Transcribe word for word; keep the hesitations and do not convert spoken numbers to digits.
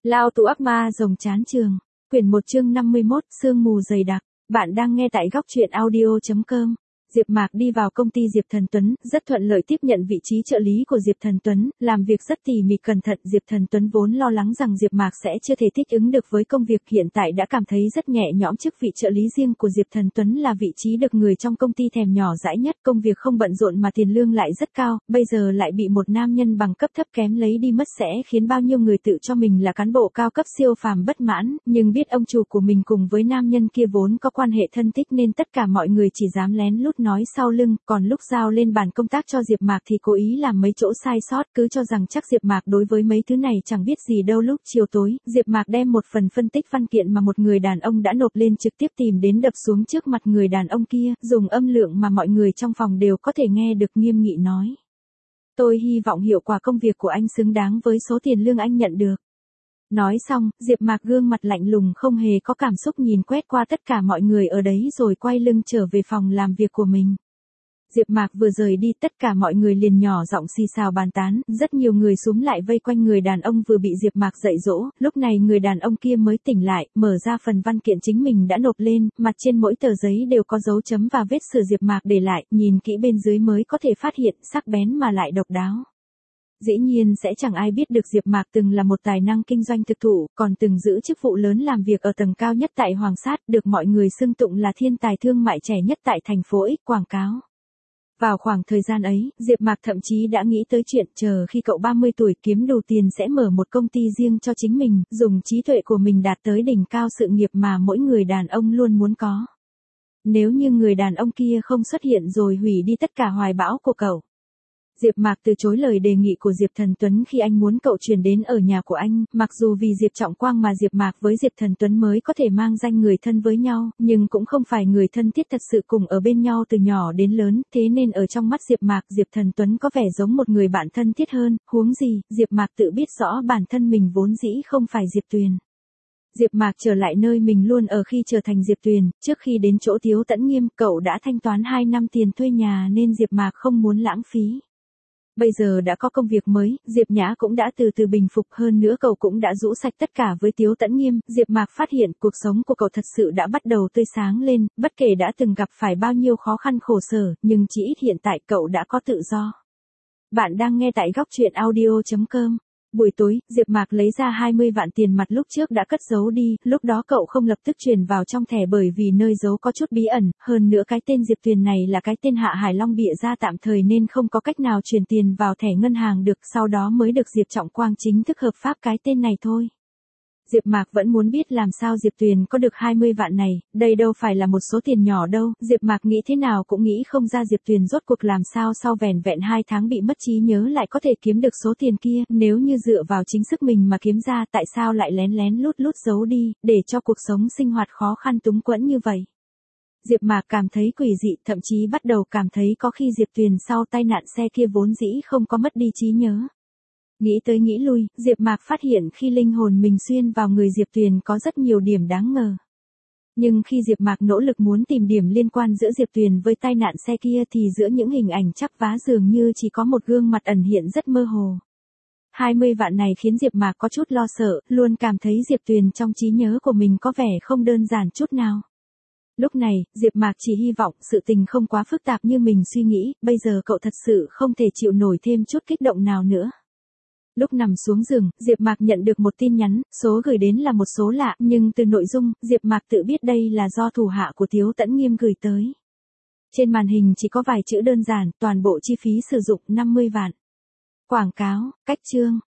Lao tù ác ma rồng chán trường. Quyển một chương năm mươi mốt, sương mù dày đặc. Bạn đang nghe tại góc truyện audio chấm com. Diệp Mạc đi vào công ty Diệp Thần Tuấn, rất thuận lợi tiếp nhận vị trí trợ lý của Diệp Thần Tuấn, làm việc rất tỉ mỉ cẩn thận. Diệp Thần Tuấn vốn lo lắng rằng Diệp Mạc sẽ chưa thể thích ứng được với công việc, hiện tại đã cảm thấy rất nhẹ nhõm. Chức vị trợ lý riêng của Diệp Thần Tuấn là vị trí được người trong công ty thèm nhỏ dãi nhất, công việc không bận rộn mà tiền lương lại rất cao, bây giờ lại bị một nam nhân bằng cấp thấp kém lấy đi mất sẽ khiến bao nhiêu người tự cho mình là cán bộ cao cấp siêu phàm bất mãn, nhưng biết ông chủ của mình cùng với nam nhân kia vốn có quan hệ thân thích nên tất cả mọi người chỉ dám lén lút nói sau lưng, còn lúc giao lên bàn công tác cho Diệp Mạc thì cố ý làm mấy chỗ sai sót, cứ cho rằng chắc Diệp Mạc đối với mấy thứ này chẳng biết gì đâu. Lúc chiều tối, Diệp Mạc đem một phần phân tích văn kiện mà một người đàn ông đã nộp lên trực tiếp tìm đến đập xuống trước mặt người đàn ông kia, dùng âm lượng mà mọi người trong phòng đều có thể nghe được, nghiêm nghị nói: "Tôi hy vọng hiệu quả công việc của anh xứng đáng với số tiền lương anh nhận được." Nói xong, Diệp Mạc gương mặt lạnh lùng không hề có cảm xúc nhìn quét qua tất cả mọi người ở đấy rồi quay lưng trở về phòng làm việc của mình. Diệp Mạc vừa rời đi, tất cả mọi người liền nhỏ giọng xì xào bàn tán, rất nhiều người xúm lại vây quanh người đàn ông vừa bị Diệp Mạc dạy dỗ. Lúc này người đàn ông kia mới tỉnh lại, mở ra phần văn kiện chính mình đã nộp lên, mặt trên mỗi tờ giấy đều có dấu chấm và vết sửa Diệp Mạc để lại, nhìn kỹ bên dưới mới có thể phát hiện, sắc bén mà lại độc đáo. Dĩ nhiên sẽ chẳng ai biết được Diệp Mạc từng là một tài năng kinh doanh thực thụ, còn từng giữ chức vụ lớn làm việc ở tầng cao nhất tại Hoàng Sát, được mọi người xưng tụng là thiên tài thương mại trẻ nhất tại thành phố X quảng cáo. Vào khoảng thời gian ấy, Diệp Mạc thậm chí đã nghĩ tới chuyện chờ khi cậu ba mươi tuổi kiếm đủ tiền sẽ mở một công ty riêng cho chính mình, dùng trí tuệ của mình đạt tới đỉnh cao sự nghiệp mà mỗi người đàn ông luôn muốn có. Nếu như người đàn ông kia không xuất hiện rồi hủy đi tất cả hoài bão của cậu. Diệp Mạc từ chối lời đề nghị của Diệp Thần Tuấn khi anh muốn cậu chuyển đến ở nhà của anh, mặc dù vì Diệp Trọng Quang mà Diệp Mạc với Diệp Thần Tuấn mới có thể mang danh người thân với nhau, nhưng cũng không phải người thân thiết thật sự cùng ở bên nhau từ nhỏ đến lớn, thế nên ở trong mắt Diệp Mạc, Diệp Thần Tuấn có vẻ giống một người bạn thân thiết hơn, huống gì, Diệp Mạc tự biết rõ bản thân mình vốn dĩ không phải Diệp Tuyền. Diệp Mạc trở lại nơi mình luôn ở khi trở thành Diệp Tuyền, trước khi đến chỗ Tiếu Tẫn Nghiêm, cậu đã thanh toán hai năm tiền thuê nhà nên Diệp Mạc không muốn lãng phí. Bây giờ đã có công việc mới, Diệp Nhã cũng đã từ từ bình phục, hơn nữa cậu cũng đã rũ sạch tất cả với Tiếu Tẫn Nghiêm. Diệp Mạc phát hiện cuộc sống của cậu thật sự đã bắt đầu tươi sáng lên, bất kể đã từng gặp phải bao nhiêu khó khăn khổ sở, nhưng chỉ ít hiện tại cậu đã có tự do. Bạn đang nghe tại góc truyện audio chấm com. Buổi tối, Diệp Mạc lấy ra hai mươi vạn tiền mặt lúc trước đã cất giấu đi, lúc đó cậu không lập tức truyền vào trong thẻ bởi vì nơi giấu có chút bí ẩn, hơn nữa cái tên Diệp Tuyền này là cái tên Hạ Hải Long bịa ra tạm thời nên không có cách nào truyền tiền vào thẻ ngân hàng được, sau đó mới được Diệp Trọng Quang chính thức hợp pháp cái tên này thôi. Diệp Mạc vẫn muốn biết làm sao Diệp Tuyền có được hai mươi vạn này, đây đâu phải là một số tiền nhỏ đâu, Diệp Mạc nghĩ thế nào cũng nghĩ không ra Diệp Tuyền rốt cuộc làm sao sau vẻn vẹn hai tháng bị mất trí nhớ lại có thể kiếm được số tiền kia, nếu như dựa vào chính sức mình mà kiếm ra tại sao lại lén lén lút lút giấu đi, để cho cuộc sống sinh hoạt khó khăn túng quẫn như vậy. Diệp Mạc cảm thấy quỷ dị, thậm chí bắt đầu cảm thấy có khi Diệp Tuyền sau tai nạn xe kia vốn dĩ không có mất đi trí nhớ. Nghĩ tới nghĩ lui, Diệp Mạc phát hiện khi linh hồn mình xuyên vào người Diệp Tuyền có rất nhiều điểm đáng ngờ. Nhưng khi Diệp Mạc nỗ lực muốn tìm điểm liên quan giữa Diệp Tuyền với tai nạn xe kia thì giữa những hình ảnh chắp vá dường như chỉ có một gương mặt ẩn hiện rất mơ hồ. hai mươi vạn này khiến Diệp Mạc có chút lo sợ, luôn cảm thấy Diệp Tuyền trong trí nhớ của mình có vẻ không đơn giản chút nào. Lúc này, Diệp Mạc chỉ hy vọng sự tình không quá phức tạp như mình suy nghĩ, bây giờ cậu thật sự không thể chịu nổi thêm chút kích động nào nữa. Lúc nằm xuống giường, Diệp Mạc nhận được một tin nhắn, số gửi đến là một số lạ, nhưng từ nội dung, Diệp Mạc tự biết đây là do thủ hạ của Tiếu Tẫn Nghiêm gửi tới. Trên màn hình chỉ có vài chữ đơn giản, toàn bộ chi phí sử dụng năm mươi vạn. Quảng cáo, cách chương,